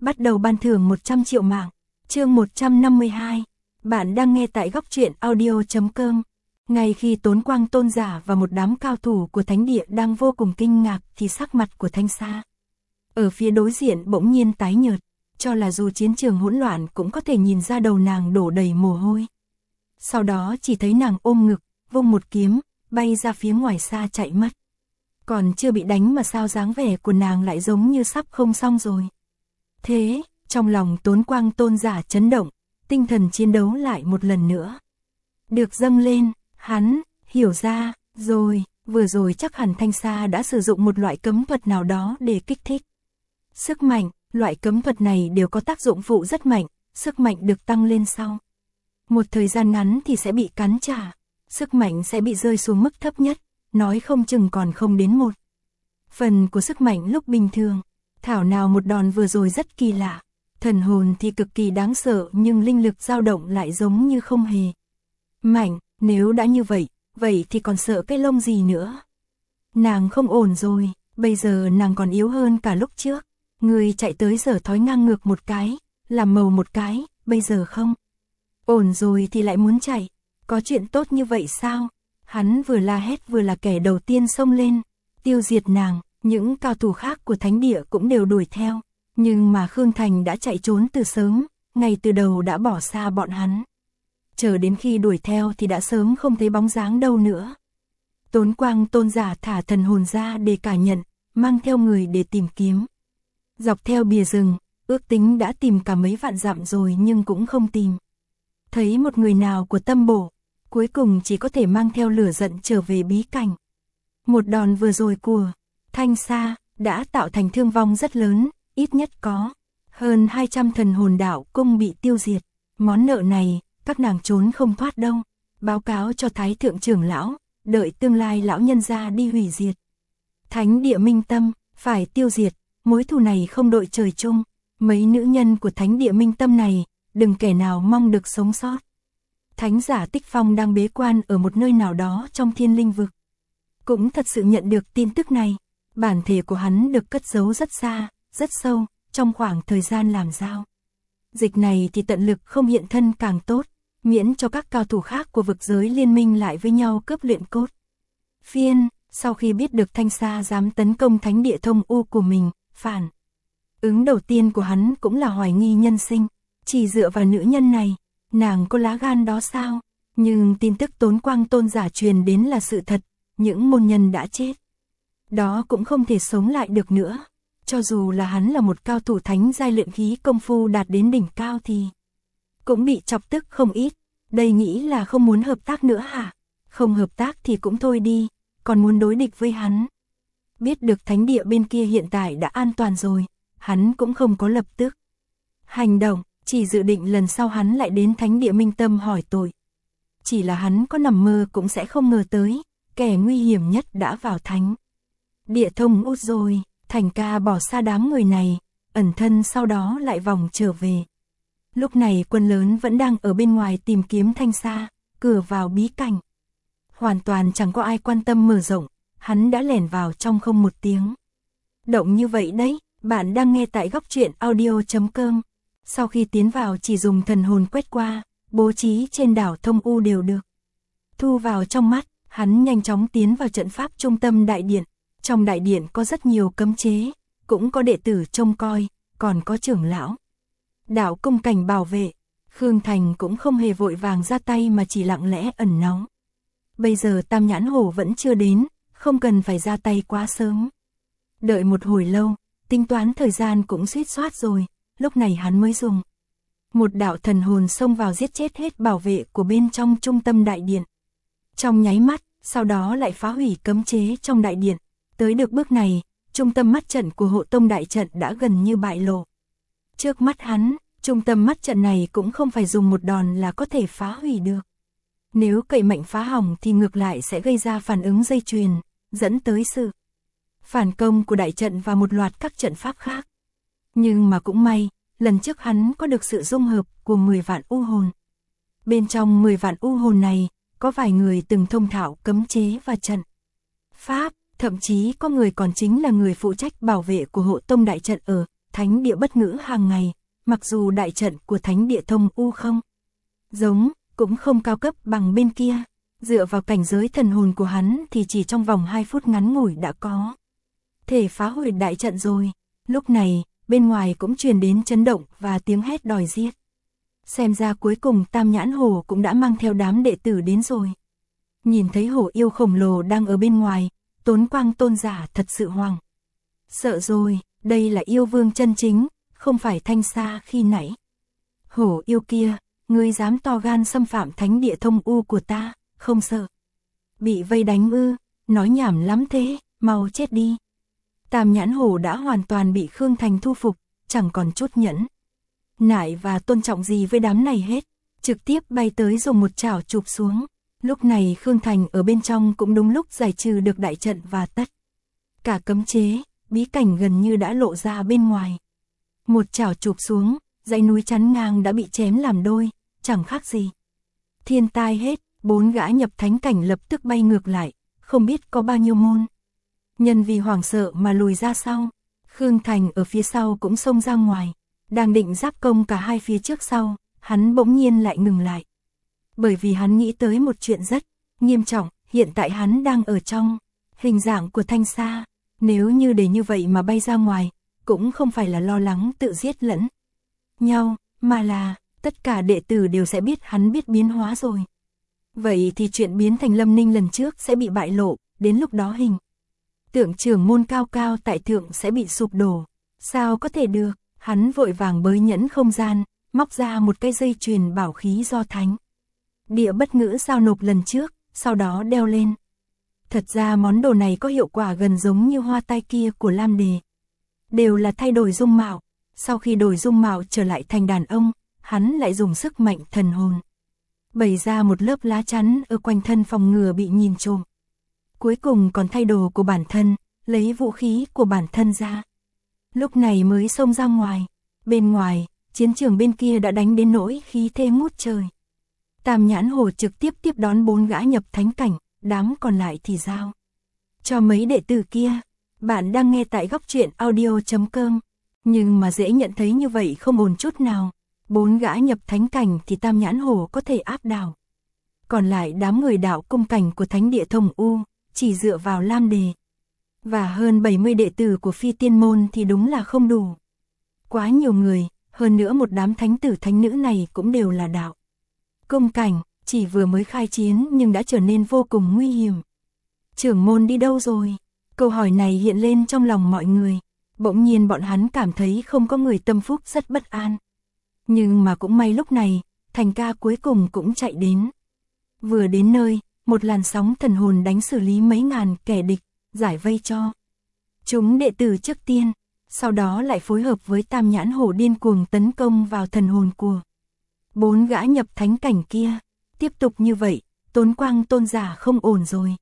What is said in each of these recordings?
bắt đầu ban thưởng 100 triệu mạng. Chương 152. Bạn đang nghe tại góc truyện audio.com. Ngay khi Tốn Quang Tôn giả và một đám cao thủ của thánh địa đang vô cùng kinh ngạc thì sắc mặt của Thanh Sa ở phía đối diện bỗng nhiên tái nhợt, cho là dù chiến trường hỗn loạn cũng có thể nhìn ra đầu nàng đổ đầy mồ hôi. Sau đó chỉ thấy nàng ôm ngực, vung một kiếm, bay ra phía ngoài xa chạy mất. Còn chưa bị đánh mà sao dáng vẻ của nàng lại giống như sắp không xong rồi. Thế, trong lòng Tốn Quang Tôn giả chấn động, tinh thần chiến đấu lại một lần nữa được dâng lên, hắn hiểu ra rồi, vừa rồi chắc hẳn Thanh Sa đã sử dụng một loại cấm thuật nào đó để kích thích sức mạnh. Loại cấm thuật này đều có tác dụng phụ rất mạnh, sức mạnh được tăng lên sau một thời gian ngắn thì sẽ bị cắn trả, sức mạnh sẽ bị rơi xuống mức thấp nhất, nói không chừng còn không đến 1/10 của sức mạnh lúc bình thường. Thảo nào một đòn vừa rồi rất kỳ lạ, thần hồn thì cực kỳ đáng sợ nhưng linh lực dao động lại giống như không hề mạnh. Nếu đã như vậy, vậy thì còn sợ cái lông gì nữa. Nàng không ổn rồi, bây giờ nàng còn yếu hơn cả lúc trước. Người chạy tới giờ thói ngang ngược một cái, làm màu một cái, bây giờ không ổn rồi thì lại muốn chạy. Có chuyện tốt như vậy sao? Hắn vừa la hét vừa là kẻ đầu tiên xông lên tiêu diệt nàng. Những cao thủ khác của thánh địa cũng đều đuổi theo, nhưng mà Khương Thành đã chạy trốn từ sớm, ngay từ đầu đã bỏ xa bọn hắn. Chờ đến khi đuổi theo thì đã sớm không thấy bóng dáng đâu nữa. Tốn Quang Tôn giả thả thần hồn ra để cả nhận, mang theo người để tìm kiếm. Dọc theo bìa rừng, ước tính đã tìm cả mấy vạn dặm rồi nhưng cũng không tìm thấy một người nào của Tâm Bổ, cuối cùng chỉ có thể mang theo lửa giận trở về bí cảnh. Một đòn vừa rồi của Thanh Sa đã tạo thành thương vong rất lớn, ít nhất có hơn 200 thần hồn đạo cung bị tiêu diệt. Món nợ này, các nàng trốn không thoát đâu. Báo cáo cho Thái Thượng trưởng lão, đợi tương lai lão nhân ra đi hủy diệt thánh địa Minh Tâm, phải tiêu diệt, mối thù này không đội trời chung. Mấy nữ nhân của thánh địa Minh Tâm này, đừng kẻ nào mong được sống sót. Thánh giả Tích Phong đang bế quan ở một nơi nào đó trong Thiên Linh vực, cũng thật sự nhận được tin tức này. Bản thể của hắn được cất giấu rất xa, rất sâu, trong khoảng thời gian làm giao dịch này thì tận lực không hiện thân càng tốt, miễn cho các cao thủ khác của vực giới liên minh lại với nhau cướp luyện cốt phiên. Sau khi biết được Thanh Sa dám tấn công thánh địa Thông U của mình, phản ứng đầu tiên của hắn cũng là hoài nghi nhân sinh. Chỉ dựa vào nữ nhân này, nàng có lá gan đó sao? Nhưng tin tức Tốn Quang Tôn giả truyền đến là sự thật, những môn nhân đã chết đó cũng không thể sống lại được nữa. Cho dù là hắn là một cao thủ thánh giai luyện khí công phu đạt đến đỉnh cao thì cũng bị chọc tức không ít. Đây nghĩ là không muốn hợp tác nữa hả? Không hợp tác thì cũng thôi đi, còn muốn đối địch với hắn. Biết được thánh địa bên kia hiện tại đã an toàn rồi, hắn cũng không có lập tức hành động, chỉ dự định lần sau hắn lại đến thánh địa Minh Tâm hỏi tội. Chỉ là hắn có nằm mơ cũng sẽ không ngờ tới, kẻ nguy hiểm nhất đã vào thánh địa Thông U rồi. Thành ca bỏ xa đám người này, ẩn thân sau đó lại vòng trở về. Lúc này quân lớn vẫn đang ở bên ngoài tìm kiếm Thanh Sa, cửa vào bí cảnh hoàn toàn chẳng có ai quan tâm mở rộng, hắn đã lẻn vào trong không một tiếng động như vậy đấy. Bạn đang nghe tại góc truyện audio.com. Sau khi tiến vào chỉ dùng thần hồn quét qua, bố trí trên đảo Thông U đều được thu vào trong mắt. Hắn nhanh chóng tiến vào trận pháp trung tâm đại điện. Trong đại điện có rất nhiều cấm chế, cũng có đệ tử trông coi, còn có trưởng lão đạo cung cảnh bảo vệ. Khương Thành cũng không hề vội vàng ra tay mà chỉ lặng lẽ ẩn náu. Bây giờ Tam Nhãn Hổ vẫn chưa đến, không cần phải ra tay quá sớm. Đợi một hồi lâu, tính toán thời gian cũng suýt soát rồi, lúc này hắn mới dùng một đạo thần hồn xông vào giết chết hết bảo vệ của bên trong trung tâm đại điện. Trong nháy mắt, sau đó lại phá hủy cấm chế trong đại điện. Tới được bước này, trung tâm mắt trận của hộ tông đại trận đã gần như bại lộ. Trước mắt hắn, trung tâm mắt trận này cũng không phải dùng một đòn là có thể phá hủy được. Nếu cậy mạnh phá hỏng thì ngược lại sẽ gây ra phản ứng dây chuyền, dẫn tới sự phản công của đại trận và một loạt các trận pháp khác. Nhưng mà cũng may, lần trước hắn có được sự dung hợp của 10 vạn u hồn. Bên trong 10 vạn u hồn này, có vài người từng thông thạo cấm chế và trận pháp. Thậm chí có người còn chính là người phụ trách bảo vệ của hộ tông đại trận ở thánh địa bất ngữ hàng ngày, mặc dù đại trận của thánh địa thông u không giống, cũng không cao cấp bằng bên kia, dựa vào cảnh giới thần hồn của hắn thì chỉ trong vòng 2 phút ngắn ngủi đã có thể phá hủy đại trận rồi. Lúc này, bên ngoài cũng truyền đến chấn động và tiếng hét đòi giết. Xem ra cuối cùng Tam Nhãn Hổ cũng đã mang theo đám đệ tử đến rồi. Nhìn thấy hổ yêu khổng lồ đang ở bên ngoài, Tốn Quang tôn giả thật sự hoảng sợ rồi, đây là yêu vương chân chính, không phải Thanh Sa khi nãy. Hổ yêu kia, ngươi dám to gan xâm phạm thánh địa thông u của ta, không sợ bị vây đánh ư? Nói nhảm lắm thế, mau chết đi. Tam Nhãn Hổ đã hoàn toàn bị Khương Thành thu phục, chẳng còn chút nhẫn nại và tôn trọng gì với đám này hết, trực tiếp bay tới dùng một chảo chụp xuống. Lúc này Khương Thành ở bên trong cũng đúng lúc giải trừ được đại trận và tất cả cấm chế, bí cảnh gần như đã lộ ra bên ngoài. Một chảo chụp xuống, dãy núi chắn ngang đã bị chém làm đôi, chẳng khác gì thiên tai hết. 4 gã nhập thánh cảnh lập tức bay ngược lại, không biết có bao nhiêu môn nhân vì hoảng sợ mà lùi ra sau. Khương Thành ở phía sau cũng xông ra ngoài, đang định giáp công cả hai phía trước sau, hắn bỗng nhiên lại ngừng lại. Bởi vì hắn nghĩ tới một chuyện rất nghiêm trọng, hiện tại hắn đang ở trong hình dạng của Thanh Sa, nếu như để như vậy mà bay ra ngoài, cũng không phải là lo lắng tự giết lẫn nhau, mà là tất cả đệ tử đều sẽ biết hắn biết biến hóa rồi. Vậy thì chuyện biến thành Lâm Ninh lần trước sẽ bị bại lộ, đến lúc đó hình tượng trưởng môn cao cao tại thượng sẽ bị sụp đổ. Sao có thể được? Hắn vội vàng bới nhẫn không gian, móc ra một cây dây chuyền bảo khí do thánh địa bất ngữ giao nộp lần trước, sau đó đeo lên. Thật ra món đồ này có hiệu quả gần giống như hoa tai kia của Lam Đề. Đều là thay đổi dung mạo. Sau khi đổi dung mạo trở lại thành đàn ông, hắn lại dùng sức mạnh thần hồn bày ra một lớp lá chắn ở quanh thân phòng ngừa bị nhìn trộm. Cuối cùng còn thay đồ của bản thân, lấy vũ khí của bản thân ra. Lúc này mới xông ra ngoài. Bên ngoài, chiến trường bên kia đã đánh đến nỗi khí thế ngút trời. Tam Nhãn Hổ trực tiếp tiếp đón 4 gã nhập thánh cảnh, đám còn lại thì giao cho mấy đệ tử kia. Bạn đang nghe tại Góc Truyện Audio.com. Nhưng mà dễ nhận thấy như vậy không ổn chút nào. 4 gã nhập thánh cảnh thì Tam Nhãn Hổ có thể áp đảo. Còn lại đám người đạo cung cảnh của thánh địa Thông U, chỉ dựa vào Lam Đề và hơn 70 đệ tử của Phi Tiên Môn thì đúng là không đủ. Quá nhiều người, hơn nữa một đám thánh tử thánh nữ này cũng đều là đạo cung cảnh, chỉ vừa mới khai chiến nhưng đã trở nên vô cùng nguy hiểm. Trưởng môn đi đâu rồi? Câu hỏi này hiện lên trong lòng mọi người. Bỗng nhiên bọn hắn cảm thấy không có người tâm phúc rất bất an. Nhưng mà cũng may lúc này, Thành ca cuối cùng cũng chạy đến. Vừa đến nơi, một làn sóng thần hồn đánh xử lý mấy ngàn kẻ địch, giải vây cho chúng đệ tử trước tiên, sau đó lại phối hợp với Tam Nhãn Hổ điên cuồng tấn công vào thần hồn của 4 gã nhập thánh cảnh kia. Tiếp tục như vậy, Tốn Quang tôn giả không ổn rồi.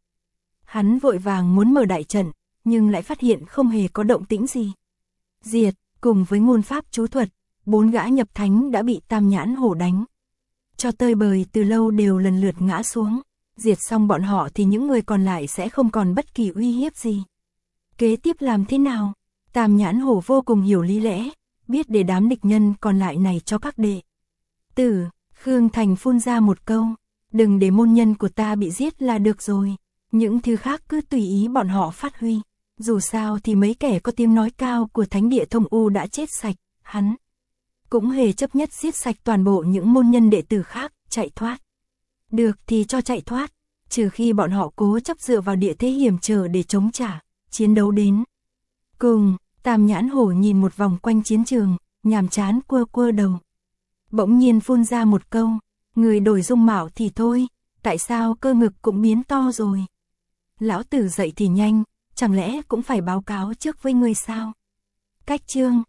Hắn vội vàng muốn mở đại trận, nhưng lại phát hiện không hề có động tĩnh gì. Diệt, cùng với ngôn pháp chú thuật, 4 gã nhập thánh đã bị Tam Nhãn Hổ đánh cho tơi bời từ lâu đều lần lượt ngã xuống. Diệt xong bọn họ thì những người còn lại sẽ không còn bất kỳ uy hiếp gì. Kế tiếp làm thế nào? Tam Nhãn Hổ vô cùng hiểu lý lẽ, biết để đám địch nhân còn lại này cho các đệ tử. Khương Thành phun ra một câu, đừng để môn nhân của ta bị giết là được rồi. Những thứ khác cứ tùy ý bọn họ phát huy. Dù sao thì mấy kẻ có tiếng nói cao của thánh địa Thông U đã chết sạch, hắn cũng hề chấp nhất giết sạch toàn bộ những môn nhân đệ tử khác, chạy thoát. Được thì cho chạy thoát, trừ khi bọn họ cố chấp dựa vào địa thế hiểm trở để chống trả, chiến đấu đến cùng. Tam Nhãn Hổ nhìn một vòng quanh chiến trường, nhàm chán quơ quơ đầu. Bỗng nhiên phun ra một câu, người đổi dung mạo thì thôi, tại sao cơ ngực cũng biến to rồi? Lão tử dậy thì nhanh, chẳng lẽ cũng phải báo cáo trước với ngươi sao? Cách chương